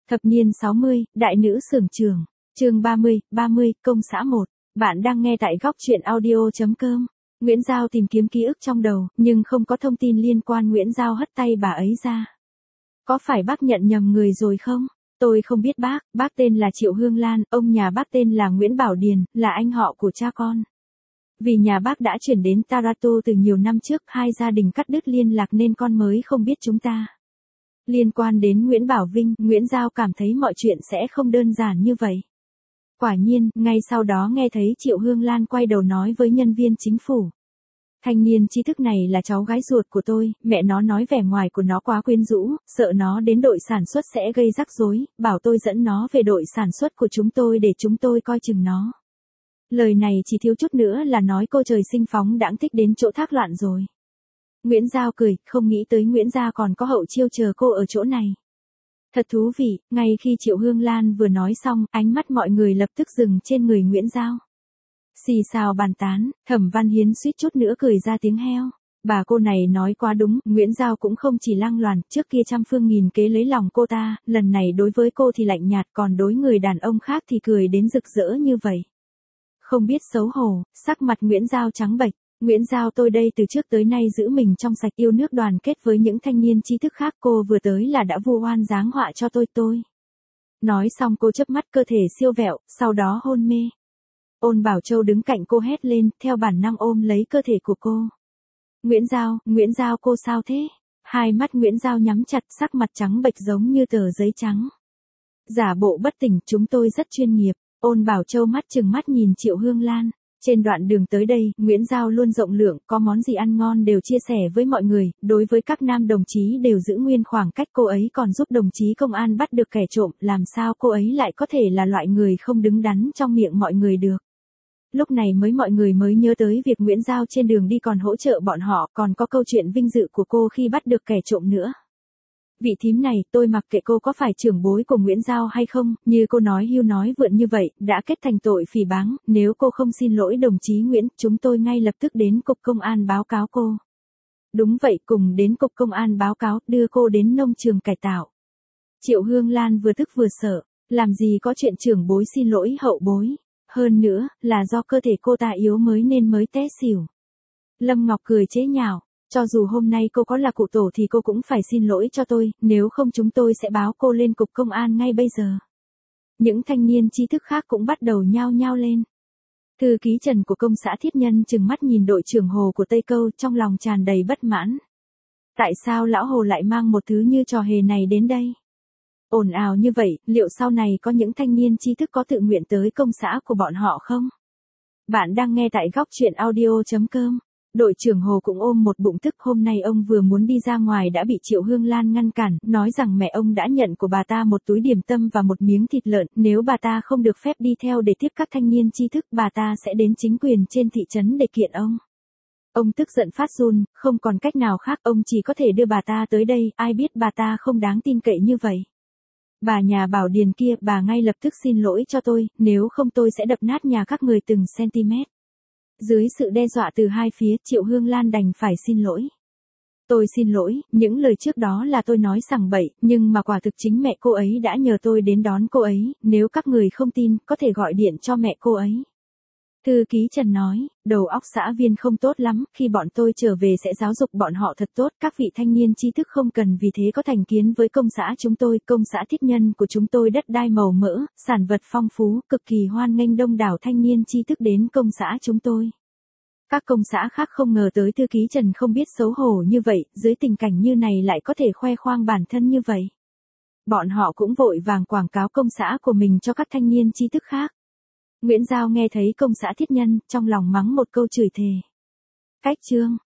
Thập niên 60, đại nữ xưởng trưởng. Chương 30, công xã 1. Bạn đang nghe tại góc truyện audio.com. Nguyễn Giao tìm kiếm ký ức trong đầu, nhưng không có thông tin liên quan. Nguyễn Giao hất tay bà ấy ra. Có phải bác nhận nhầm người rồi không? Tôi không biết bác tên là Triệu Hương Lan, ông nhà bác tên là Nguyễn Bảo Điền, là anh họ của cha con. Vì nhà bác đã chuyển đến Tarato từ nhiều năm trước, hai gia đình cắt đứt liên lạc nên con mới không biết chúng ta. Liên quan đến Nguyễn Bảo Vinh, Nguyễn Giao cảm thấy mọi chuyện sẽ không đơn giản như vậy. Quả nhiên, ngay sau đó nghe thấy Triệu Hương Lan quay đầu nói với nhân viên chính phủ. Thanh niên trí thức này là cháu gái ruột của tôi, mẹ nó nói vẻ ngoài của nó quá quyến rũ, sợ nó đến đội sản xuất sẽ gây rắc rối, bảo tôi dẫn nó về đội sản xuất của chúng tôi để chúng tôi coi chừng nó. Lời này chỉ thiếu chút nữa là nói cô trời sinh phóng đãng thích đến chỗ thác loạn rồi. Nguyễn Giao cười, không nghĩ tới Nguyễn gia còn có hậu chiêu chờ cô ở chỗ này. Thật thú vị, ngay khi Triệu Hương Lan vừa nói xong, ánh mắt mọi người lập tức dừng trên người Nguyễn Giao. Xì xào bàn tán, Thẩm Văn Hiến suýt chút nữa cười ra tiếng heo. Bà cô này nói quá đúng, Nguyễn Giao cũng không chỉ lăng loàn, trước kia trăm phương nghìn kế lấy lòng cô ta, lần này đối với cô thì lạnh nhạt, còn đối người đàn ông khác thì cười đến rực rỡ như vậy. Không biết xấu hổ, sắc mặt Nguyễn Giao trắng bệch. Nguyễn Giao tôi đây từ trước tới nay giữ mình trong sạch, yêu nước đoàn kết với những thanh niên trí thức khác, cô vừa tới là đã vu oan giáng họa cho tôi. Nói xong cô chớp mắt, cơ thể siêu vẹo, sau đó hôn mê. Ôn Bảo Châu đứng cạnh cô hét lên, theo bản năng ôm lấy cơ thể của cô. Nguyễn Giao cô sao thế? Hai mắt Nguyễn Giao nhắm chặt, sắc mặt trắng bệch giống như tờ giấy trắng. Giả bộ bất tỉnh, chúng tôi rất chuyên nghiệp. Ôn Bảo Châu mắt trừng mắt nhìn Triệu Hương Lan. Trên đoạn đường tới đây, Nguyễn Giao luôn rộng lượng, có món gì ăn ngon đều chia sẻ với mọi người, đối với các nam đồng chí đều giữ nguyên khoảng cách, cô ấy còn giúp đồng chí công an bắt được kẻ trộm, làm sao cô ấy lại có thể là loại người không đứng đắn trong miệng mọi người được. Lúc này mọi người mới nhớ tới việc Nguyễn Giao trên đường đi còn hỗ trợ bọn họ, còn có câu chuyện vinh dự của cô khi bắt được kẻ trộm nữa. Vị thím này, tôi mặc kệ cô có phải trưởng bối của Nguyễn Giao hay không, như cô nói hưu nói vượn như vậy, đã kết thành tội phỉ báng, nếu cô không xin lỗi đồng chí Nguyễn, chúng tôi ngay lập tức đến cục công an báo cáo cô. Đúng vậy, cùng đến cục công an báo cáo, đưa cô đến nông trường cải tạo. Triệu Hương Lan vừa tức vừa sợ, làm gì có chuyện trưởng bối xin lỗi hậu bối, hơn nữa, là do cơ thể cô ta yếu nên mới té xỉu. Lâm Ngọc cười chế nhạo. Cho dù hôm nay cô có là cụ tổ thì cô cũng phải xin lỗi cho tôi, nếu không chúng tôi sẽ báo cô lên cục công an ngay bây giờ. Những thanh niên trí thức khác cũng bắt đầu nhao nhao lên. Thư ký Trần của công xã Thiết Nhân trừng mắt nhìn đội trưởng Hồ của Tây Câu, trong lòng tràn đầy bất mãn. Tại sao lão Hồ lại mang một thứ như trò hề này đến đây? Ồn ào như vậy, liệu sau này có những thanh niên trí thức có tự nguyện tới công xã của bọn họ không? Bạn đang nghe tại góc truyện audio.com. Đội trưởng Hồ cũng ôm một bụng tức, hôm nay ông vừa muốn đi ra ngoài đã bị Triệu Hương Lan ngăn cản, nói rằng mẹ ông đã nhận của bà ta một túi điểm tâm và một miếng thịt lợn, nếu bà ta không được phép đi theo để tiếp các thanh niên trí thức, bà ta sẽ đến chính quyền trên thị trấn để kiện ông. Ông tức giận phát run, không còn cách nào khác, ông chỉ có thể đưa bà ta tới đây, ai biết bà ta không đáng tin cậy như vậy. Bà nhà Bảo Điền kia, bà ngay lập tức xin lỗi cho tôi, nếu không tôi sẽ đập nát nhà các người từng cm. Dưới sự đe dọa từ hai phía, Triệu Hương Lan đành phải xin lỗi. Tôi xin lỗi, những lời trước đó là tôi nói sằng bậy, nhưng mà quả thực chính mẹ cô ấy đã nhờ tôi đến đón cô ấy, nếu các người không tin, có thể gọi điện cho mẹ cô ấy. Thư ký Trần nói, đầu óc xã viên không tốt lắm, khi bọn tôi trở về sẽ giáo dục bọn họ thật tốt, các vị thanh niên trí thức không cần vì thế có thành kiến với công xã chúng tôi, công xã Thiết Nhân của chúng tôi đất đai màu mỡ, sản vật phong phú, cực kỳ hoan nghênh đông đảo thanh niên trí thức đến công xã chúng tôi. Các công xã khác không ngờ tới thư ký Trần không biết xấu hổ như vậy, dưới tình cảnh như này lại có thể khoe khoang bản thân như vậy. Bọn họ cũng vội vàng quảng cáo công xã của mình cho các thanh niên trí thức khác. Nguyễn Giao nghe thấy công xã Thiết Nhân, trong lòng mắng một câu chửi thề. Cách chương.